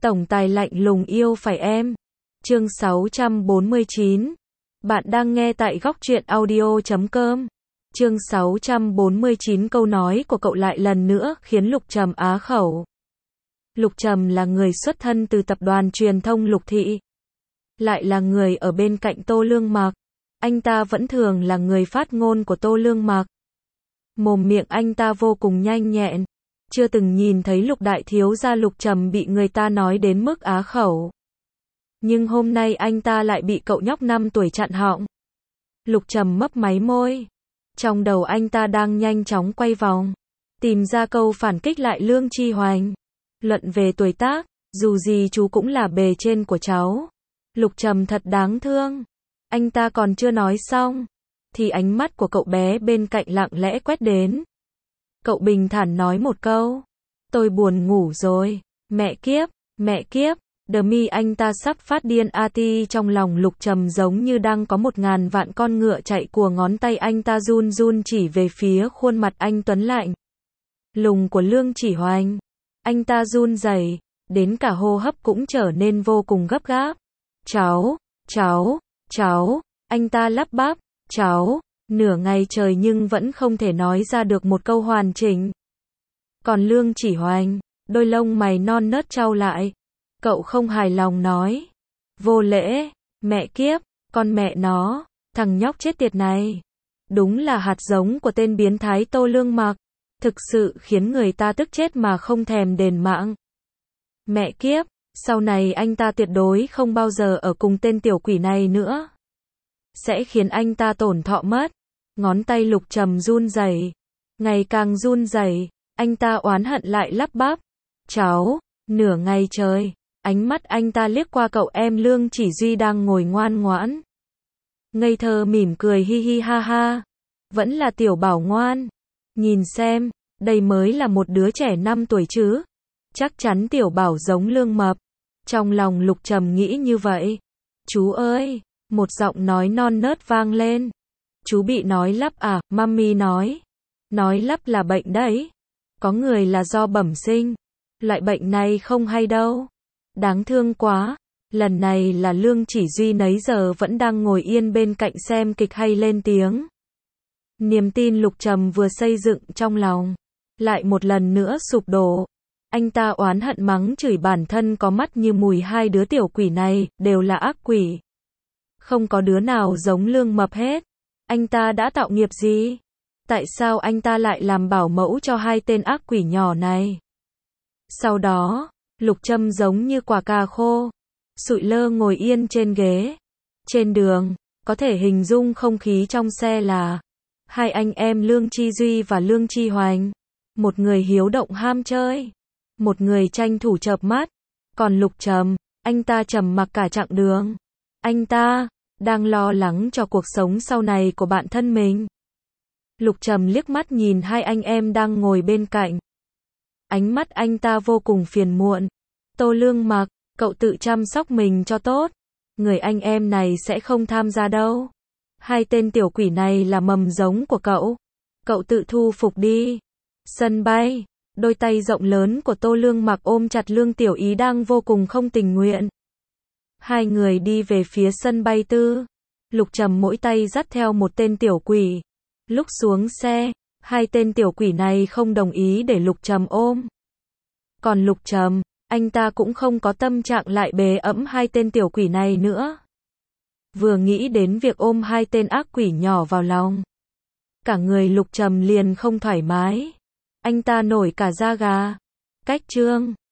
Tổng tài lạnh lùng yêu phải em. Chương 649. Bạn đang nghe tại góc truyện audio.com. Chương 649. Câu nói của cậu lại lần nữa khiến Lục Trầm á khẩu. Lục Trầm là người xuất thân từ tập đoàn truyền thông Lục Thị, lại là người ở bên cạnh Tô Lương Mặc. Anh ta vẫn thường là người phát ngôn của Tô Lương Mặc. Mồm miệng anh ta vô cùng nhanh nhẹn. Chưa từng nhìn thấy Lục đại thiếu gia Lục Trầm bị người ta nói đến mức á khẩu. Nhưng hôm nay anh ta lại bị cậu nhóc 5 tuổi chặn họng. Lục Trầm mấp máy môi. Trong đầu anh ta đang nhanh chóng quay vòng, tìm ra câu phản kích lại Lương Chi Hoành. Luận về tuổi tác, dù gì chú cũng là bề trên của cháu. Lục Trầm thật đáng thương. Anh ta còn chưa nói xong, thì ánh mắt của cậu bé bên cạnh lặng lẽ quét đến. Cậu bình thản nói một câu. Tôi buồn ngủ rồi. Mẹ kiếp, Demi anh ta sắp phát điên ati trong lòng Lục Trầm giống như đang có 1000 vạn con ngựa chạy của ngón tay anh ta run run chỉ về phía khuôn mặt anh tuấn lạnh lùng của Lương Chỉ Hoành. Anh ta run rẩy, đến cả hô hấp cũng trở nên vô cùng gấp gáp. Cháu, anh ta lắp bắp, cháu, nửa ngày trời nhưng vẫn không thể nói ra được một câu hoàn chỉnh. Còn Lương Chỉ Hoành, đôi lông mày non nớt chau lại. Cậu không hài lòng nói. Vô lễ, mẹ kiếp, con mẹ nó, thằng nhóc chết tiệt này. Đúng là hạt giống của tên biến thái Tô Lương Mặc. Thực sự khiến người ta tức chết mà không thèm đền mạng. Mẹ kiếp, sau này anh ta tuyệt đối không bao giờ ở cùng tên tiểu quỷ này nữa. Sẽ khiến anh ta tổn thọ mất. Ngón tay Lục Trầm run rẩy, ngày càng run rẩy, anh ta oán hận lại lắp bắp. Cháu, nửa ngày trời, ánh mắt anh ta liếc qua cậu em Lương Chỉ Duy đang ngồi ngoan ngoãn. Ngây thơ mỉm cười hi hi ha ha. Vẫn là tiểu bảo ngoan. Nhìn xem, đây mới là một đứa trẻ 5 tuổi chứ. Chắc chắn tiểu bảo giống Lương Mập. Trong lòng Lục Trầm nghĩ như vậy. Chú ơi, một giọng nói non nớt vang lên. Chú bị nói lắp à, mami nói. Nói lắp là bệnh đấy. Có người là do bẩm sinh. Loại bệnh này không hay đâu. Đáng thương quá. Lần này là Lương Chỉ Duy nấy giờ vẫn đang ngồi yên bên cạnh xem kịch hay lên tiếng. Niềm tin Lục Trầm vừa xây dựng trong lòng, lại một lần nữa sụp đổ. Anh ta oán hận mắng chửi bản thân có mắt như mùi hai đứa tiểu quỷ này, đều là ác quỷ. Không có đứa nào giống Lương Mập hết. Anh ta đã tạo nghiệp gì? Tại sao anh ta lại làm bảo mẫu cho hai tên ác quỷ nhỏ này? Sau đó, Lục Trầm giống như quả cà khô, sụi lơ ngồi yên trên ghế. Trên đường, có thể hình dung không khí trong xe là hai anh em Lương Chi Duy và Lương Chi Hoành. Một người hiếu động ham chơi, một người tranh thủ chợp mắt. Còn Lục Trầm, anh ta trầm mặc cả chặng đường. Anh ta đang lo lắng cho cuộc sống sau này của bản thân mình. Lục Trầm liếc mắt nhìn hai anh em đang ngồi bên cạnh. Ánh mắt anh ta vô cùng phiền muộn. Tô Lương Mặc, cậu tự chăm sóc mình cho tốt. Người anh em này sẽ không tham gia đâu. Hai tên tiểu quỷ này là mầm giống của cậu. Cậu tự thu phục đi. Sân bay, đôi tay rộng lớn của Tô Lương Mặc ôm chặt Lương Tiểu Ý đang vô cùng không tình nguyện. Hai người đi về phía sân bay tư. Lục Trầm mỗi tay dắt theo một tên tiểu quỷ. Lúc xuống xe, hai tên tiểu quỷ này không đồng ý để Lục Trầm ôm. Còn Lục Trầm, anh ta cũng không có tâm trạng lại bế ẵm hai tên tiểu quỷ này nữa. Vừa nghĩ đến việc ôm hai tên ác quỷ nhỏ vào lòng, cả người Lục Trầm liền không thoải mái. Anh ta nổi cả da gà. Cách chương